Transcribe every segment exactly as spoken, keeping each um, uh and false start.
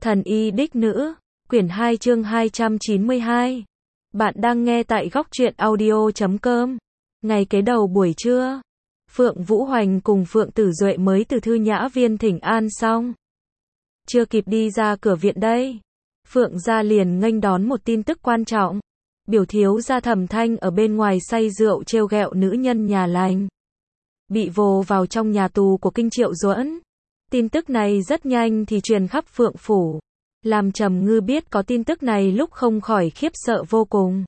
Thần y đích nữ, quyển hai chương hai trăm chín mươi hai. Bạn đang nghe tại góc truyện audio chấm com. Ngày kế đầu buổi trưa, Phượng Vũ Hoành cùng Phượng Tử Duệ mới từ Thư Nhã Viên thỉnh an xong. Chưa kịp đi ra cửa viện đây, Phượng gia liền nghênh đón một tin tức quan trọng. Biểu thiếu gia Thẩm Thanh ở bên ngoài say rượu trêu ghẹo nữ nhân nhà lành, bị vồ vào trong nhà tù của Kinh Triệu Duẫn. Tin tức này rất nhanh thì truyền khắp Phượng phủ, làm Trầm Ngư biết có tin tức này lúc không khỏi khiếp sợ vô cùng.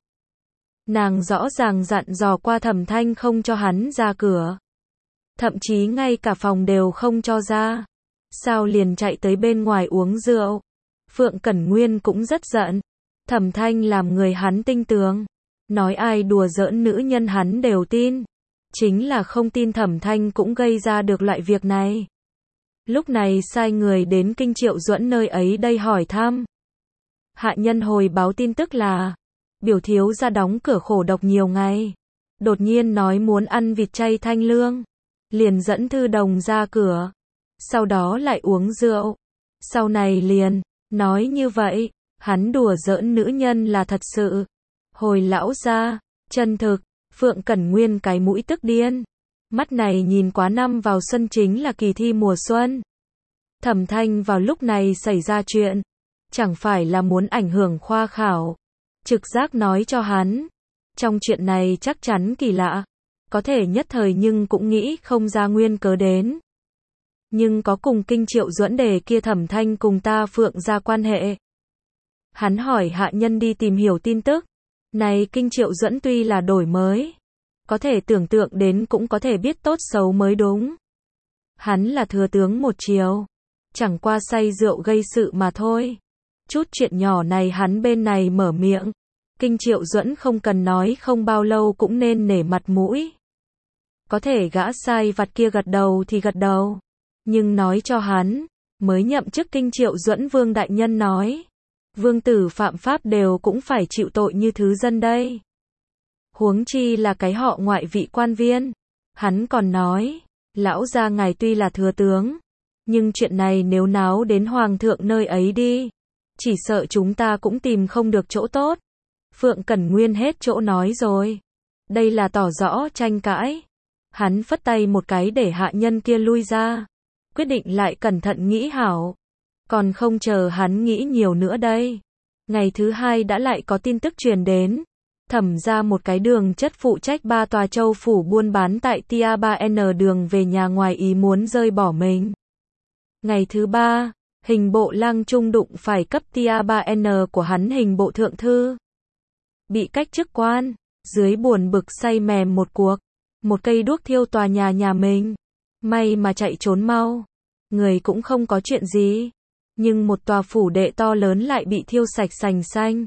Nàng rõ ràng dặn dò qua Thẩm Thanh không cho hắn ra cửa, thậm chí ngay cả phòng đều không cho ra, sao liền chạy tới bên ngoài uống rượu. Phượng Cẩn Nguyên cũng rất giận. Thẩm Thanh làm người hắn tinh tường, nói ai đùa giỡn nữ nhân hắn đều tin, chính là không tin Thẩm Thanh cũng gây ra được loại việc này. Lúc này sai người đến Kinh Triệu Duẫn nơi ấy đây hỏi thăm. Hạ nhân hồi báo tin tức là biểu thiếu gia đóng cửa khổ độc nhiều ngày, đột nhiên nói muốn ăn vịt chay thanh lương, liền dẫn Thư Đồng ra cửa, sau đó lại uống rượu. Sau này liền nói như vậy, hắn đùa giỡn nữ nhân là thật sự. Hồi lão gia, chân thực. Phượng Cẩn Nguyên cái mũi tức điên. Mắt này nhìn quá năm vào xuân chính là kỳ thi mùa xuân. Thẩm Thanh vào lúc này xảy ra chuyện, chẳng phải là muốn ảnh hưởng khoa khảo. Trực giác nói cho hắn, trong chuyện này chắc chắn kỳ lạ, có thể nhất thời nhưng cũng nghĩ không ra nguyên cớ đến. Nhưng có cùng Kinh Triệu Duẫn đề kia Thẩm Thanh cùng ta Phượng ra quan hệ. Hắn hỏi hạ nhân đi tìm hiểu tin tức. Này Kinh Triệu Duẫn tuy là đổi mới, có thể tưởng tượng đến cũng có thể biết tốt xấu mới đúng. Hắn là thừa tướng một triều, chẳng qua say rượu gây sự mà thôi. Chút chuyện nhỏ này hắn bên này mở miệng, Kinh Triệu Duẫn không cần nói không bao lâu cũng nên nể mặt mũi. Có thể gã sai vặt kia gật đầu thì gật đầu, nhưng nói cho hắn, mới nhậm chức Kinh Triệu Duẫn Vương đại nhân nói, vương tử phạm pháp đều cũng phải chịu tội như thứ dân đây. Huống chi là cái họ ngoại vị quan viên. Hắn còn nói, lão gia ngài tuy là thừa tướng, nhưng chuyện này nếu náo đến hoàng thượng nơi ấy đi, chỉ sợ chúng ta cũng tìm không được chỗ tốt. Phượng Cẩn Nguyên hết chỗ nói rồi. Đây là tỏ rõ tranh cãi. Hắn phất tay một cái để hạ nhân kia lui ra, quyết định lại cẩn thận nghĩ hảo. Còn không chờ hắn nghĩ nhiều nữa đây, ngày thứ hai đã lại có tin tức truyền đến. Thẩm ra một cái đường chất phụ trách ba tòa châu phủ buôn bán tại Tia ba N đường về nhà ngoài ý muốn rơi bỏ mình. Ngày thứ ba, hình bộ lang trung đụng phải cấp Tia ba N của hắn hình bộ thượng thư, bị cách chức quan, dưới buồn bực say mềm một cuộc, một cây đuốc thiêu tòa nhà nhà mình. May mà chạy trốn mau, người cũng không có chuyện gì, nhưng một tòa phủ đệ to lớn lại bị thiêu sạch sành xanh.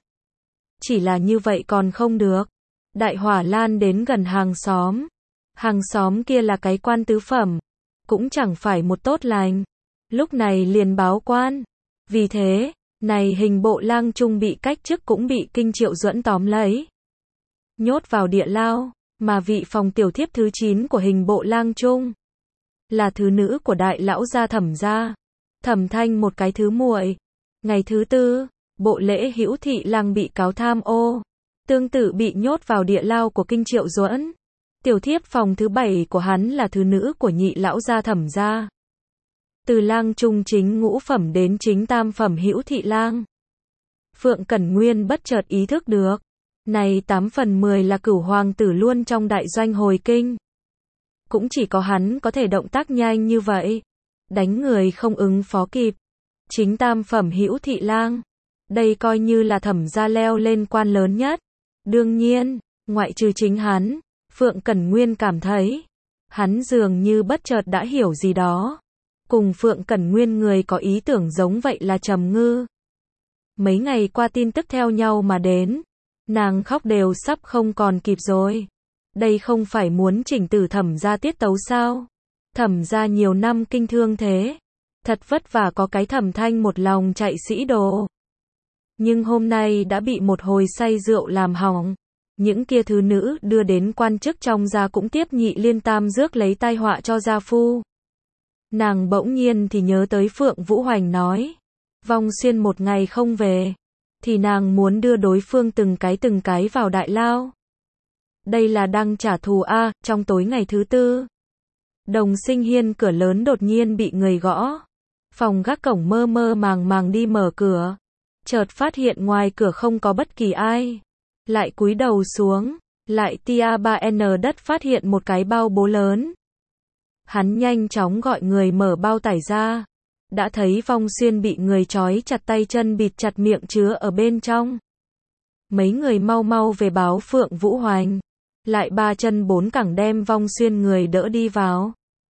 Chỉ là như vậy còn không được, đại hỏa lan đến gần hàng xóm. Hàng xóm kia là cái quan tứ phẩm, cũng chẳng phải một tốt lành, lúc này liền báo quan. Vì thế, này hình bộ lang trung bị cách chức cũng bị Kinh Triệu Duẫn tóm lấy, nhốt vào địa lao. Mà vị phòng tiểu thiếp thứ chín của hình bộ lang trung là thứ nữ của đại lão gia Thẩm gia, Thẩm Thanh một cái thứ muội. Ngày thứ tư, bộ lễ Hữu Thị Lang bị cáo tham ô, tương tự bị nhốt vào địa lao của Kinh Triệu Duẫn. Tiểu thiếp phòng thứ bảy của hắn là thứ nữ của nhị lão gia Thẩm gia. Từ lang trung chính ngũ phẩm đến chính tam phẩm Hữu Thị Lang. Phượng Cẩn Nguyên bất chợt ý thức được, này tám phần mười là cửu hoàng tử luôn trong đại doanh hồi kinh. Cũng chỉ có hắn có thể động tác nhanh như vậy, đánh người không ứng phó kịp. Chính tam phẩm Hữu Thị Lang, đây coi như là Thẩm gia leo lên quan lớn nhất. Đương nhiên, ngoại trừ chính hắn, Phượng Cẩn Nguyên cảm thấy, hắn dường như bất chợt đã hiểu gì đó. Cùng Phượng Cẩn Nguyên người có ý tưởng giống vậy là Trầm Ngư. Mấy ngày qua tin tức theo nhau mà đến, nàng khóc đều sắp không còn kịp rồi. Đây không phải muốn chỉnh tử Thẩm gia tiết tấu sao? Thẩm gia nhiều năm kinh thương thế, thật vất vả có cái Thẩm Thanh một lòng chạy sĩ đồ. Nhưng hôm nay đã bị một hồi say rượu làm hỏng. Những kia thứ nữ đưa đến quan chức trong gia cũng tiếp nhị liên tam rước lấy tai họa cho gia phu. Nàng bỗng nhiên thì nhớ tới Phượng Vũ Hoành nói, Vong Xuyên một ngày không về, thì nàng muốn đưa đối phương từng cái từng cái vào đại lao. Đây là đang trả thù a. Trong tối ngày thứ tư, Đồng Sinh Hiên cửa lớn đột nhiên bị người gõ. Phòng gác cổng mơ mơ màng màng đi mở cửa, chợt phát hiện ngoài cửa không có bất kỳ ai. Lại cúi đầu xuống, lại tia ba N đất phát hiện một cái bao bố lớn. Hắn nhanh chóng gọi người mở bao tải ra. Đã thấy Vong Xuyên bị người trói chặt tay chân bịt chặt miệng chứa ở bên trong. Mấy người mau mau về báo Phượng Vũ Hoành. Lại ba chân bốn cẳng đem Vong Xuyên người đỡ đi vào.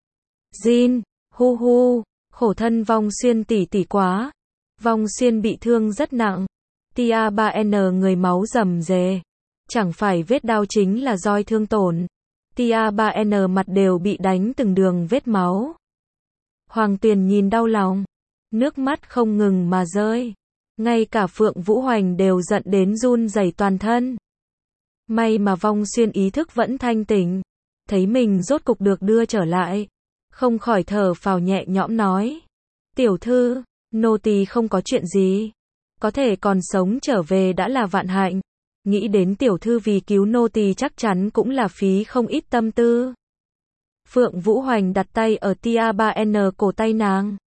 Jin, hu hu, khổ thân Vong Xuyên tỷ tỷ quá. Vong Xuyên bị thương rất nặng. Tia ba N người máu rầm rề. Chẳng phải vết đao chính là roi thương tổn. Tia ba N mặt đều bị đánh từng đường vết máu. Hoàng Tuyền nhìn đau lòng, nước mắt không ngừng mà rơi. Ngay cả Phượng Vũ Hoành đều giận đến run rẩy toàn thân. May mà Vong Xuyên ý thức vẫn thanh tỉnh, thấy mình rốt cục được đưa trở lại, không khỏi thở phào nhẹ nhõm nói: "Tiểu thư, nô tỳ không có chuyện gì, có thể còn sống trở về đã là vạn hạnh. Nghĩ đến tiểu thư vì cứu nô tỳ chắc chắn cũng là phí không ít tâm tư." Phượng Vũ Hoành đặt tay ở tia ba N cổ tay nàng.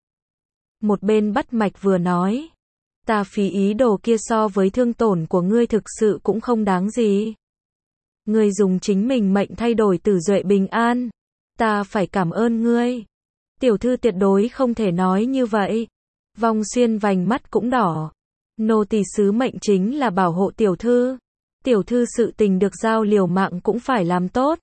Một bên bắt mạch vừa nói: "Ta phí ý đồ kia so với thương tổn của ngươi thực sự cũng không đáng gì. Ngươi dùng chính mình mệnh thay đổi Tử Duệ bình an. Ta phải cảm ơn ngươi. Tiểu thư tuyệt đối không thể nói như vậy." Vong Xuyên vành mắt cũng đỏ. "Nô tỳ sứ mệnh chính là bảo hộ tiểu thư. Tiểu thư sự tình được giao liều mạng cũng phải làm tốt."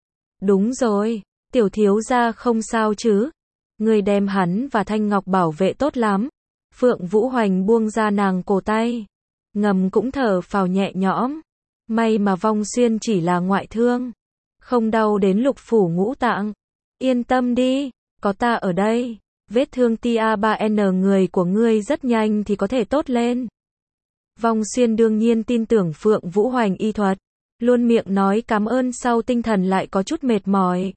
"Đúng rồi, tiểu thiếu gia không sao chứ? Ngươi đem hắn và Thanh Ngọc bảo vệ tốt lắm." Phượng Vũ Hoành buông ra nàng cổ tay, ngầm cũng thở phào nhẹ nhõm. May mà Vong Xuyên chỉ là ngoại thương, không đau đến lục phủ ngũ tạng. "Yên tâm đi, có ta ở đây, vết thương tia ba N người của ngươi rất nhanh thì có thể tốt lên." Vong Xuyên đương nhiên tin tưởng Phượng Vũ Hoành y thuật, luôn miệng nói cảm ơn sau tinh thần lại có chút mệt mỏi.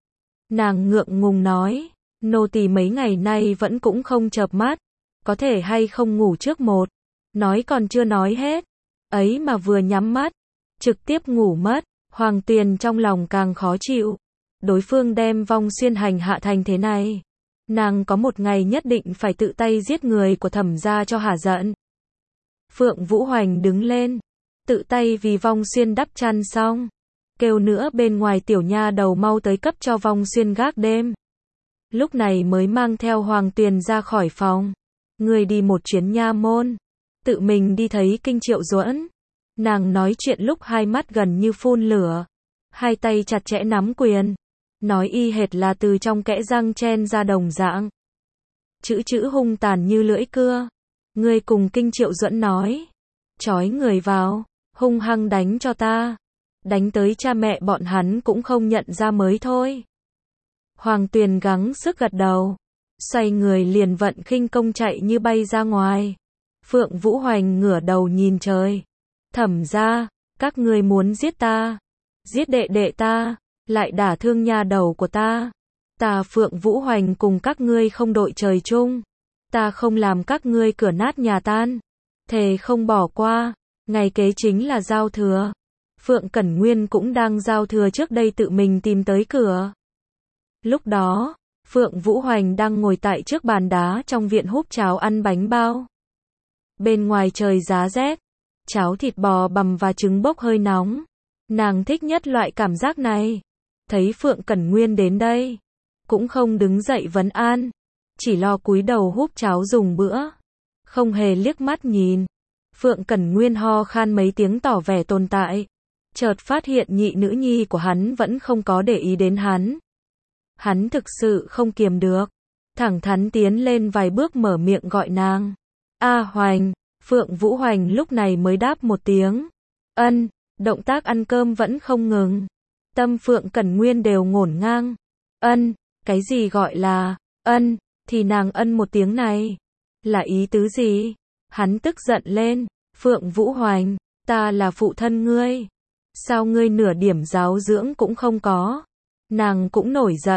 Nàng ngượng ngùng nói: "Nô tỳ mấy ngày nay vẫn cũng không chợp mắt, có thể hay không ngủ trước một." Nói còn chưa nói hết, ấy mà vừa nhắm mắt, trực tiếp ngủ mất. Hoàng Tuyền trong lòng càng khó chịu. Đối phương đem Vong Xuyên hành hạ thành thế này, nàng có một ngày nhất định phải tự tay giết người của Thẩm gia cho hả giận. Phượng Vũ Hoành đứng lên, tự tay vì Vong Xuyên đắp chăn xong, kêu nữa bên ngoài tiểu nha đầu mau tới cấp cho Vong Xuyên gác đêm. Lúc này mới mang theo Hoàng Tuyền ra khỏi phòng. Người đi một chuyến nha môn, tự mình đi thấy Kinh Triệu Duẫn. Nàng nói chuyện lúc hai mắt gần như phun lửa, hai tay chặt chẽ nắm quyền, nói y hệt là từ trong kẽ răng chen ra đồng dạng. Chữ chữ hung tàn như lưỡi cưa. Ngươi cùng Kinh Triệu Duẫn nói, trói người vào, hung hăng đánh cho ta. Đánh tới cha mẹ bọn hắn cũng không nhận ra mới thôi. Hoàng Tuyền gắng sức gật đầu, xoay người liền vận khinh công chạy như bay ra ngoài. Phượng Vũ Hoành ngửa đầu nhìn trời. Thẩm gia, các ngươi muốn giết ta, giết đệ đệ ta, lại đả thương nha đầu của ta. Ta Phượng Vũ Hoành cùng các ngươi không đội trời chung. Ta không làm các ngươi cửa nát nhà tan. Thề không bỏ qua. Ngày kế chính là giao thừa. Phượng Cẩn Nguyên cũng đang giao thừa trước đây tự mình tìm tới cửa. Lúc đó, Phượng Vũ Hoành đang ngồi tại trước bàn đá trong viện húp cháo ăn bánh bao. Bên ngoài trời giá rét, cháo thịt bò bằm và trứng bốc hơi nóng. Nàng thích nhất loại cảm giác này. Thấy Phượng Cẩn Nguyên đến đây, cũng không đứng dậy vấn an, chỉ lo cúi đầu húp cháo dùng bữa, không hề liếc mắt nhìn. Phượng Cẩn Nguyên ho khan mấy tiếng tỏ vẻ tồn tại, chợt phát hiện nhị nữ nhi của hắn vẫn không có để ý đến hắn. Hắn thực sự không kiềm được, thẳng thắn tiến lên vài bước mở miệng gọi nàng. A Hoành. Phượng Vũ Hoành lúc này mới đáp một tiếng. Ân, động tác ăn cơm vẫn không ngừng. Tâm Phượng Cẩn Nguyên đều ngổn ngang. Ân, cái gì gọi là ân, thì nàng ân một tiếng này là ý tứ gì? Hắn tức giận lên. Phượng Vũ Hoành, ta là phụ thân ngươi, sao ngươi nửa điểm giáo dưỡng cũng không có? Nàng cũng nổi giận.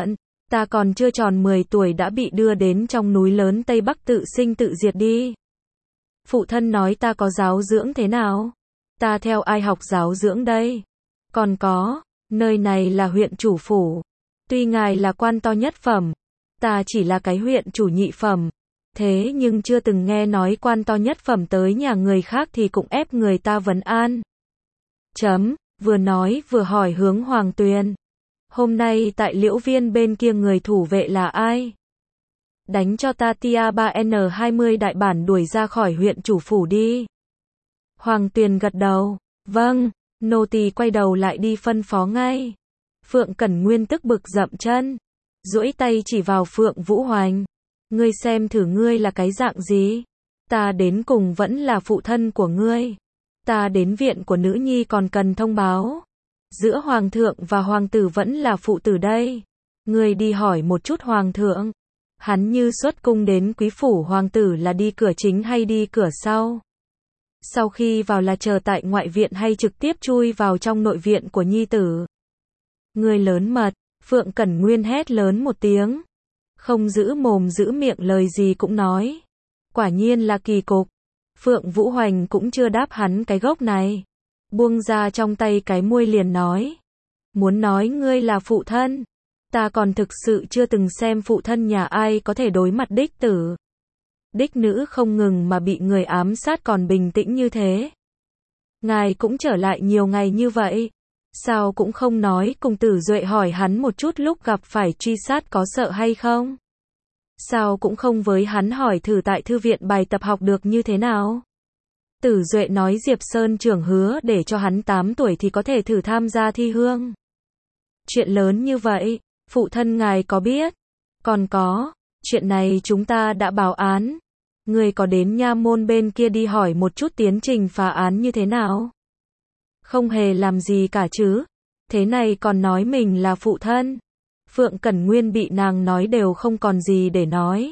Ta còn chưa tròn mười tuổi đã bị đưa đến trong núi lớn Tây Bắc tự sinh tự diệt đi. Phụ thân nói ta có giáo dưỡng thế nào? Ta theo ai học giáo dưỡng đây? Còn có, nơi này là huyện chủ phủ. Tuy ngài là quan to nhất phẩm, ta chỉ là cái huyện chủ nhị phẩm. Thế nhưng chưa từng nghe nói quan to nhất phẩm tới nhà người khác thì cũng ép người ta vấn an. Chấm, vừa nói vừa hỏi hướng Hoàng Tuyền. Hôm nay tại Liễu Viên bên kia người thủ vệ là ai? Đánh cho ta tia ba N hai mươi đại bản đuổi ra khỏi huyện chủ phủ đi. Hoàng Tuyền gật đầu. Vâng, nô tỳ quay đầu lại đi phân phó ngay. Phượng Cẩn Nguyên tức bực dậm chân, duỗi tay chỉ vào Phượng Vũ Hoành. Ngươi xem thử ngươi là cái dạng gì? Ta đến cùng vẫn là phụ thân của ngươi. Ta đến viện của nữ nhi còn cần thông báo. Giữa hoàng thượng và hoàng tử vẫn là phụ tử đây. Ngươi đi hỏi một chút hoàng thượng. Hắn như xuất cung đến quý phủ hoàng tử là đi cửa chính hay đi cửa sau? Sau khi vào là chờ tại ngoại viện hay trực tiếp chui vào trong nội viện của nhi tử? Ngươi lớn mật, Phượng Cẩn Nguyên hét lớn một tiếng. Không giữ mồm giữ miệng lời gì cũng nói. Quả nhiên là kỳ cục. Phượng Vũ Hoành cũng chưa đáp hắn cái gốc này. Buông ra trong tay cái muôi liền nói. Muốn nói ngươi là phụ thân. Ta còn thực sự chưa từng xem phụ thân nhà ai có thể đối mặt đích tử. Đích nữ không ngừng mà bị người ám sát còn bình tĩnh như thế. Ngài cũng trở lại nhiều ngày như vậy. Sao cũng không nói cùng Tử Duệ hỏi hắn một chút lúc gặp phải truy sát có sợ hay không? Sao cũng không với hắn hỏi thử tại thư viện bài tập học được như thế nào? Tử Duệ nói Diệp Sơn trưởng hứa để cho hắn tám tuổi thì có thể thử tham gia thi hương. Chuyện lớn như vậy, phụ thân ngài có biết? Còn có, chuyện này chúng ta đã báo án. Người có đến nha môn bên kia đi hỏi một chút tiến trình phá án như thế nào? Không hề làm gì cả chứ. Thế này còn nói mình là phụ thân. Phượng Cẩn Nguyên bị nàng nói đều không còn gì để nói.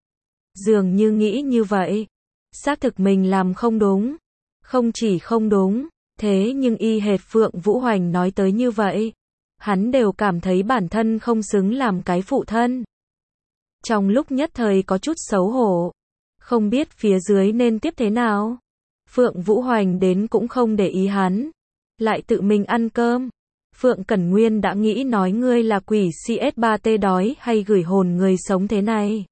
Dường như nghĩ như vậy. Xác thực mình làm không đúng. Không chỉ không đúng, thế nhưng y hệt Phượng Vũ Hoành nói tới như vậy. Hắn đều cảm thấy bản thân không xứng làm cái phụ thân. Trong lúc nhất thời có chút xấu hổ. Không biết phía dưới nên tiếp thế nào. Phượng Vũ Hoành đến cũng không để ý hắn. Lại tự mình ăn cơm. Phượng Cẩn Nguyên đã nghĩ nói ngươi là quỷ C S ba T đói hay gửi hồn người sống thế này.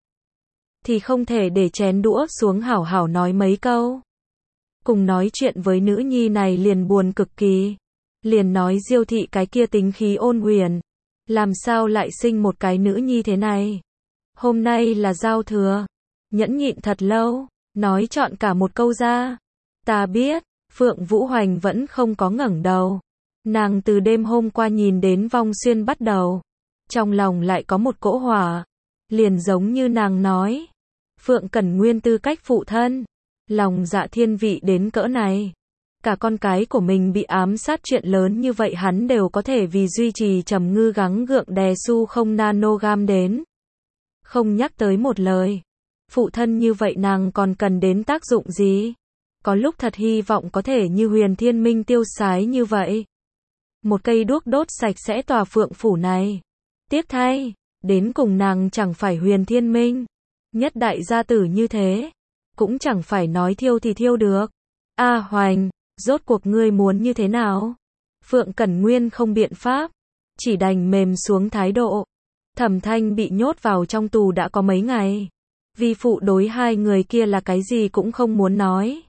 Thì không thể để chén đũa xuống hảo hảo nói mấy câu. Cùng nói chuyện với nữ nhi này liền buồn cực kỳ. Liền nói Diêu thị cái kia tính khí ôn huyền. Làm sao lại sinh một cái nữ nhi thế này. Hôm nay là giao thừa. Nhẫn nhịn thật lâu. Nói chọn cả một câu ra. Ta biết. Phượng Vũ Hoành vẫn không có ngẩng đầu. Nàng từ đêm hôm qua nhìn đến Vong Xuyên bắt đầu. Trong lòng lại có một cỗ hỏa. Liền giống như nàng nói. Phượng Cẩn Nguyên tư cách phụ thân. Lòng dạ thiên vị đến cỡ này. Cả con cái của mình bị ám sát chuyện lớn như vậy hắn đều có thể vì duy trì trầm ngư gắng gượng đè su không nanogam đến. Không nhắc tới một lời. Phụ thân như vậy nàng còn cần đến tác dụng gì? Có lúc thật hy vọng có thể như Huyền Thiên Minh tiêu sái như vậy. Một cây đuốc đốt sạch sẽ tòa Phượng phủ này. Tiếc thay, đến cùng nàng chẳng phải Huyền Thiên Minh. Nhất đại gia tử như thế. Cũng chẳng phải nói thiêu thì thiêu được. A Hoành, rốt cuộc ngươi muốn như thế nào? Phượng Cẩn Nguyên không biện pháp. Chỉ đành mềm xuống thái độ. Thẩm Thanh bị nhốt vào trong tù đã có mấy ngày. Vi phụ đối hai người kia là cái gì cũng không muốn nói.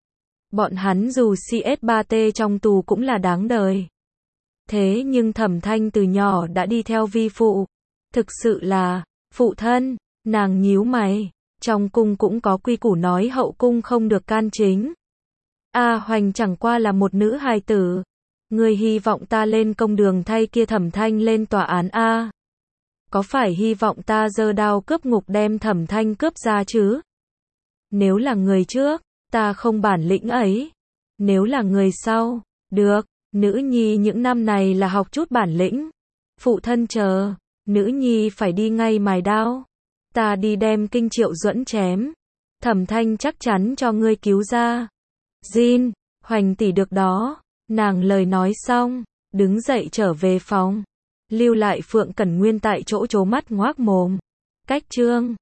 Bọn hắn dù C S ba T trong tù cũng là đáng đời. Thế nhưng Thẩm Thanh từ nhỏ đã đi theo vi phụ. Thực sự là, phụ thân, nàng nhíu mày. Trong cung cũng có quy củ nói hậu cung không được can chính. A Hoành chẳng qua là một nữ hài tử. Ngươi hy vọng ta lên công đường thay kia Thẩm Thanh lên tòa án A. Có phải hy vọng ta giơ đao cướp ngục đem Thẩm Thanh cướp ra chứ? Nếu là người trước, ta không bản lĩnh ấy. Nếu là người sau, được, nữ nhi những năm này là học chút bản lĩnh. Phụ thân chờ, nữ nhi phải đi ngay mài đao. Ta đi đem Kinh Triệu Duẫn chém. Thẩm Thanh chắc chắn cho ngươi cứu ra. Jin, Hoành tỷ được đó. Nàng lời nói xong, đứng dậy trở về phòng. Lưu lại Phượng Cẩn Nguyên tại chỗ trố mắt ngoác mồm. Cách chương